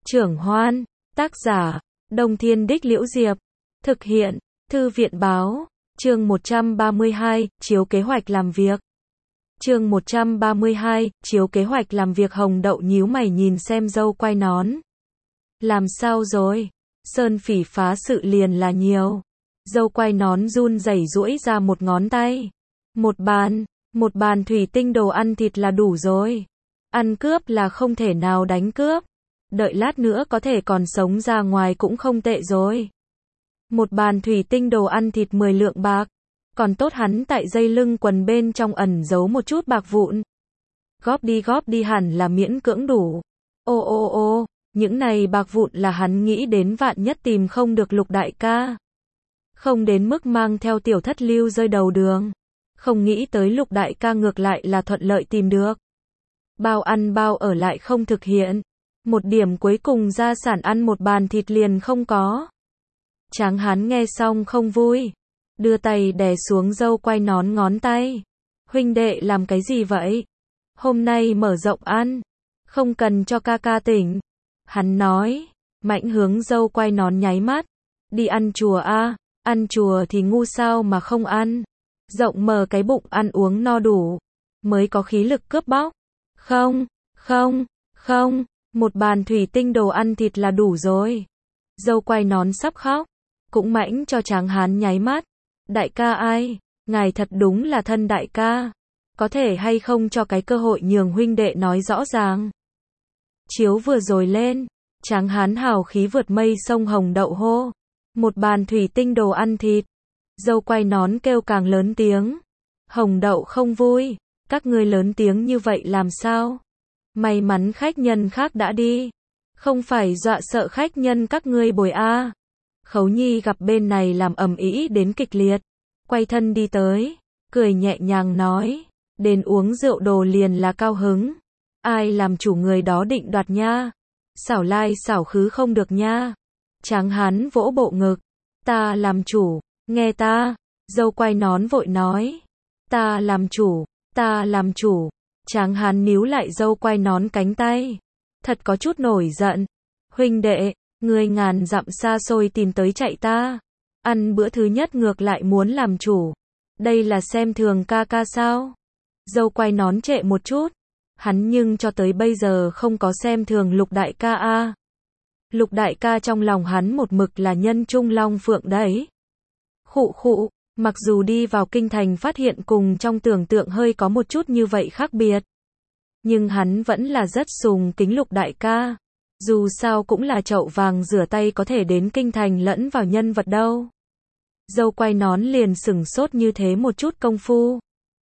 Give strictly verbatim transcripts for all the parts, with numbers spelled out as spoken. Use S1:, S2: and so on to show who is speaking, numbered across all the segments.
S1: Trưởng Hoan, tác giả, Đông Thiên Đích Liễu Diệp, thực hiện, Thư viện Báo, chương một trăm ba mươi hai, chiếu kế hoạch làm việc. Chương một trăm ba mươi hai, chiếu kế hoạch làm việc. Hồng Đậu nhíu mày nhìn xem dâu quay nón. Làm sao rồi? Sơn Phỉ phá sự liền là nhiều. Dâu quay nón run rẩy duỗi ra một ngón tay. Một bàn, một bàn thủy tinh đồ ăn thịt là đủ rồi. Ăn cướp là không thể nào đánh cướp. Đợi lát nữa có thể còn sống ra ngoài cũng không tệ rồi. Một bàn thủy tinh đồ ăn thịt mười lượng bạc. Còn tốt hắn tại dây lưng quần bên trong ẩn giấu một chút bạc vụn. Góp đi góp đi hẳn là miễn cưỡng đủ. Ô ô ô, những này bạc vụn là hắn nghĩ đến vạn nhất tìm không được Lục đại ca. Không đến mức mang theo tiểu thất lưu rơi đầu đường. Không nghĩ tới Lục đại ca ngược lại là thuận lợi tìm được. Bao ăn bao ở lại không thực hiện. Một điểm cuối cùng gia sản ăn một bàn thịt liền không có. Tráng hán nghe xong không vui. Đưa tay đè xuống dâu quay nón ngón tay. Huynh đệ làm cái gì vậy? Hôm nay mở rộng ăn. Không cần cho ca ca tỉnh. Hắn nói. Mạnh hướng dâu quay nón nháy mắt. Đi ăn chùa a, ăn chùa thì ngu sao mà không ăn. Rộng mở cái bụng ăn uống no đủ. Mới có khí lực cướp bóc. Không, không, không. Một bàn thủy tinh đồ ăn thịt là đủ rồi. Dâu quay nón sắp khóc. Cũng mãnh cho Tráng hán nháy mắt. Đại ca ai? Ngài thật đúng là thân đại ca. Có thể hay không cho cái cơ hội nhường huynh đệ nói rõ ràng. Chiếu vừa rồi lên. Tráng hán hào khí vượt mây sông Hồng Đậu hô. Một bàn thủy tinh đồ ăn thịt. Dâu quay nón kêu càng lớn tiếng. Hồng Đậu không vui. Các ngươi lớn tiếng như vậy làm sao? May mắn khách nhân khác đã đi. Không phải dọa sợ khách nhân các ngươi bồi a. Khấu Nhi gặp bên này làm ầm ĩ đến kịch liệt. Quay thân đi tới. Cười nhẹ nhàng nói. Đến uống rượu đồ liền là cao hứng. Ai làm chủ người đó định đoạt nha. Xảo lai xảo khứ không được nha. Tráng hán vỗ bộ ngực. Ta làm chủ. Nghe ta. Dâu quay nón vội nói. Ta làm chủ. Ta làm chủ. Tráng hán níu lại dâu quay nón cánh tay. Thật có chút nổi giận. Huynh đệ, ngươi ngàn dặm xa xôi tìm tới chạy ta. Ăn bữa thứ nhất ngược lại muốn làm chủ. Đây là xem thường ca ca sao? Dâu quay nón trệ một chút. Hắn nhưng cho tới bây giờ không có xem thường Lục đại ca a. Lục đại ca trong lòng hắn một mực là nhân trung long phượng đấy. Khụ khụ. Mặc dù đi vào kinh thành phát hiện cùng trong tưởng tượng hơi có một chút như vậy khác biệt. Nhưng hắn vẫn là rất sùng kính Lục đại ca. Dù sao cũng là chậu vàng rửa tay có thể đến kinh thành lẫn vào nhân vật đâu. Dâu quay nón liền sửng sốt như thế một chút công phu.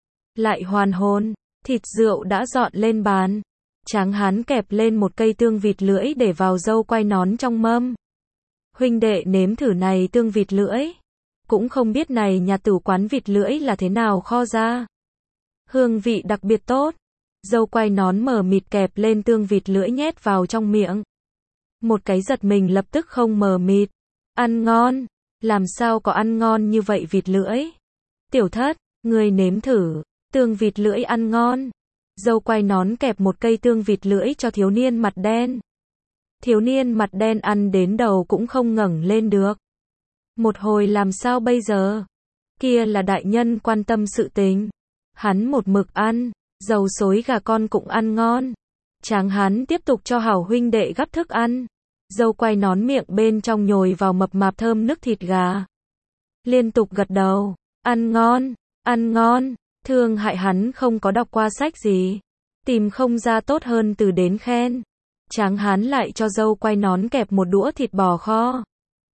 S1: Lại hoàn hồn, thịt rượu đã dọn lên bàn. Tráng hán kẹp lên một cây tương vịt lưỡi để vào dâu quay nón trong mâm. Huynh đệ nếm thử này tương vịt lưỡi. Cũng không biết này nhà tử quán vịt lưỡi là thế nào kho ra. Hương vị đặc biệt tốt. Dâu quay nón mờ mịt kẹp lên tương vịt lưỡi nhét vào trong miệng. Một cái giật mình lập tức không mờ mịt. Ăn ngon. Làm sao có ăn ngon như vậy vịt lưỡi? Tiểu thất, ngươi nếm thử. Tương vịt lưỡi ăn ngon. Dâu quay nón kẹp một cây tương vịt lưỡi cho thiếu niên mặt đen. Thiếu niên mặt đen ăn đến đầu cũng không ngẩng lên được. Một hồi làm sao bây giờ? Kia là đại nhân quan tâm sự tình. Hắn một mực ăn. Dầu xối gà con cũng ăn ngon. Tráng hán tiếp tục cho hảo huynh đệ gắp thức ăn. Dâu quay nón miệng bên trong nhồi vào mập mạp thơm nước thịt gà. Liên tục gật đầu. Ăn ngon, ăn ngon. Thương hại hắn không có đọc qua sách gì. Tìm không ra tốt hơn từ đến khen. Tráng hán lại cho dâu quay nón kẹp một đũa thịt bò kho.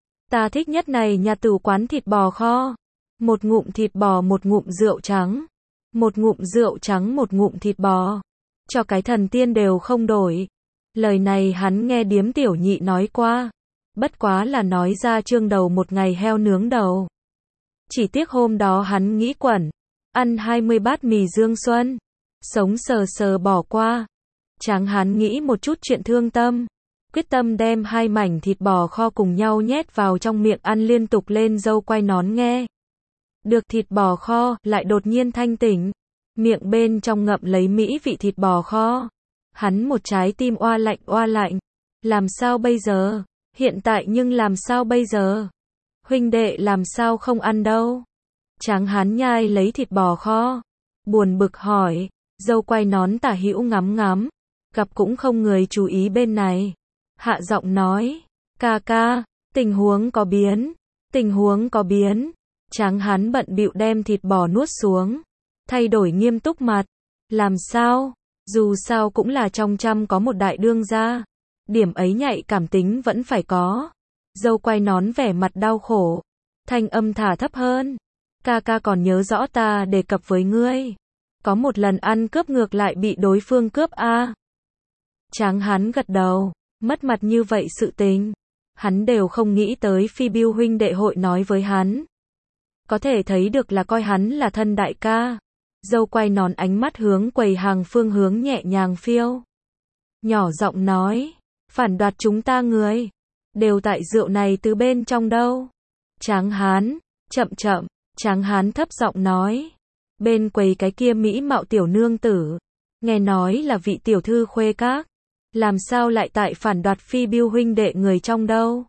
S1: Ta thích nhất này nhà tử quán thịt bò kho. Một ngụm thịt bò một ngụm rượu trắng. Một ngụm rượu trắng một ngụm thịt bò. Cho cái thần tiên đều không đổi. Lời này hắn nghe điếm tiểu nhị nói qua. Bất quá là nói ra trương đầu một ngày heo nướng đầu. Chỉ tiếc hôm đó hắn nghĩ quẩn. Ăn hai mươi bát mì Dương Xuân. Sống sờ sờ bỏ qua. Tráng hán nghĩ một chút chuyện thương tâm. Quyết tâm đem hai mảnh thịt bò kho cùng nhau nhét vào trong miệng ăn liên tục lên. Dâu quay nón nghe được thịt bò kho, lại đột nhiên thanh tỉnh. Miệng bên trong ngậm lấy mỹ vị thịt bò kho. Hắn một trái tim oa lạnh oa lạnh. Làm sao bây giờ? Hiện tại nhưng làm sao bây giờ? Huynh đệ làm sao không ăn đâu? Tráng hán nhai lấy thịt bò kho, buồn bực hỏi, dâu quay nón tả hữu ngắm ngắm, gặp cũng không người chú ý bên này. Hạ giọng nói, ca ca, tình huống có biến, tình huống có biến. Tráng hán bận bịu đem thịt bò nuốt xuống, thay đổi nghiêm túc mặt. Làm sao? Dù sao cũng là trong trăm có một đại đương gia, điểm ấy nhạy cảm tính vẫn phải có. Dâu quay nón vẻ mặt đau khổ, thanh âm thả thấp hơn. Ca ca còn nhớ rõ ta đề cập với ngươi, có một lần ăn cướp ngược lại bị đối phương cướp a. À. Tráng hán gật đầu, mất mặt như vậy sự tình, hắn đều không nghĩ tới Phi Bưu huynh đệ hội nói với hắn. Có thể thấy được là coi hắn là thân đại ca. Dâu quay nón ánh mắt hướng quầy hàng phương hướng nhẹ nhàng phiêu. Nhỏ giọng nói, phản đoạt chúng ta người, đều tại rượu này từ bên trong đâu. Tráng hán, chậm chậm, tráng hán thấp giọng nói. Bên quầy cái kia mỹ mạo tiểu nương tử, nghe nói là vị tiểu thư khuê các, làm sao lại tại phản đoạt Phi Bưu huynh đệ người trong đâu.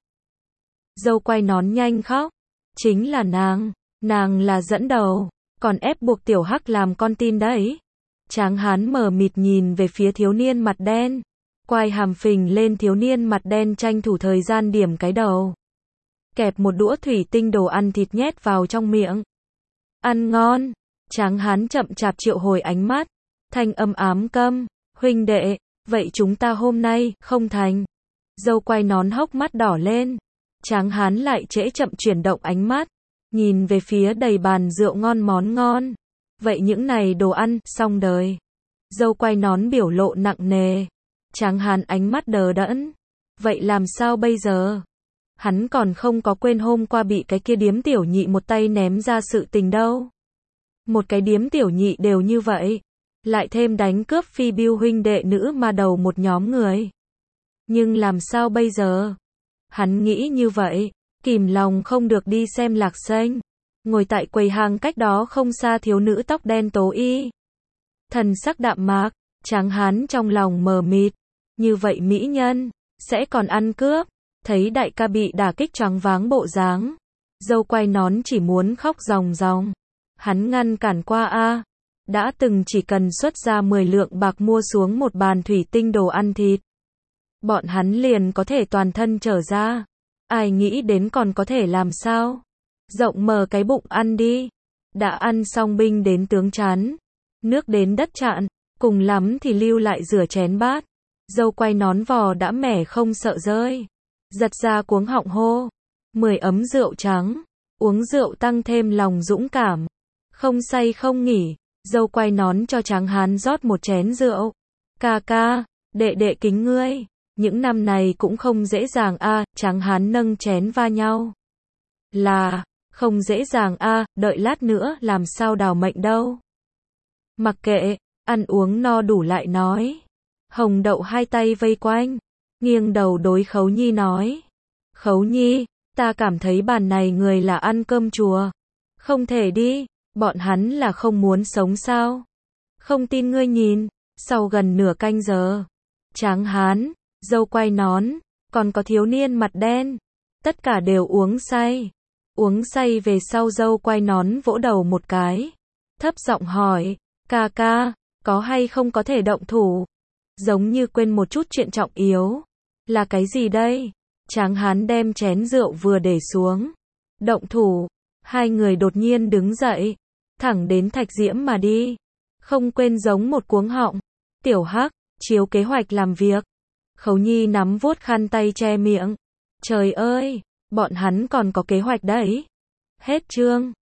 S1: Dâu quay nón nhanh khóc, chính là nàng, nàng là dẫn đầu, còn ép buộc tiểu hắc làm con tin đấy. Tráng hán mờ mịt nhìn về phía thiếu niên mặt đen, quai hàm phình lên thiếu niên mặt đen tranh thủ thời gian điểm cái đầu. Kẹp một đũa thủy tinh đồ ăn thịt nhét vào trong miệng. Ăn ngon. Tráng hán chậm chạp triệu hồi ánh mắt, thanh âm ám câm, huynh đệ, vậy chúng ta hôm nay không thành. Dâu quay nón hốc mắt đỏ lên. Tráng hán lại trễ chậm chuyển động ánh mắt, nhìn về phía đầy bàn rượu ngon món ngon. Vậy những này đồ ăn, xong đời. Dâu quay nón biểu lộ nặng nề. Tráng hán ánh mắt đờ đẫn. Vậy làm sao bây giờ? Hắn còn không có quên hôm qua bị cái kia điếm tiểu nhị một tay ném ra sự tình đâu. Một cái điếm tiểu nhị đều như vậy. Lại thêm đánh cướp Phi Bưu huynh đệ nữ mà đầu một nhóm người. Nhưng làm sao bây giờ? Hắn nghĩ như vậy, kìm lòng không được đi xem Lạc Xanh. Ngồi tại quầy hàng cách đó không xa thiếu nữ tóc đen tố y. Thần sắc đạm mạc, tráng hán trong lòng mờ mịt. Như vậy mỹ nhân, sẽ còn ăn cướp. Thấy đại ca bị đả kích choáng váng bộ dáng. Dâu quay nón chỉ muốn khóc ròng ròng. Hắn ngăn cản qua a. Đã từng chỉ cần xuất ra mười lượng bạc mua xuống một bàn thủy tinh đồ ăn thịt. Bọn hắn liền có thể toàn thân trở ra. Ai nghĩ đến còn có thể làm sao? Rộng mở cái bụng ăn đi. Đã ăn xong binh đến tướng chán. Nước đến đất chạn. Cùng lắm thì lưu lại rửa chén bát. Dâu quay nón vò đã mẻ không sợ rơi. Giật ra cuống họng hô. Mười ấm rượu trắng. Uống rượu tăng thêm lòng dũng cảm. Không say không nghỉ. Dâu quay nón cho tráng hán rót một chén rượu. Ca ca, đệ đệ kính ngươi. Những năm này cũng không dễ dàng a. À, tráng hán nâng chén va nhau. Là, không dễ dàng a. À, đợi lát nữa làm sao đào mệnh đâu. Mặc kệ, ăn uống no đủ lại nói. Hồng đậu hai tay vây quanh, nghiêng đầu đối Khấu Nhi nói. Khấu Nhi, ta cảm thấy bàn này người là ăn cơm chùa. Không thể đi, bọn hắn là không muốn sống sao. Không tin ngươi nhìn, sau gần nửa canh giờ. Tráng hán, dâu quay nón, còn có thiếu niên mặt đen. Tất cả đều uống say. Uống say về sau dâu quay nón vỗ đầu một cái. Thấp giọng hỏi, ca ca, có hay không có thể động thủ? Giống như quên một chút chuyện trọng yếu. Là cái gì đây? Tráng hán đem chén rượu vừa để xuống. Động thủ. Hai người đột nhiên đứng dậy. Thẳng đến Thạch Diễm mà đi. Không quên giống một cuống họng. Tiểu Hắc, chiếu kế hoạch làm việc. Khấu Nhi nắm vuốt khăn tay che miệng. Trời ơi, bọn hắn còn có kế hoạch đấy. Hết chương.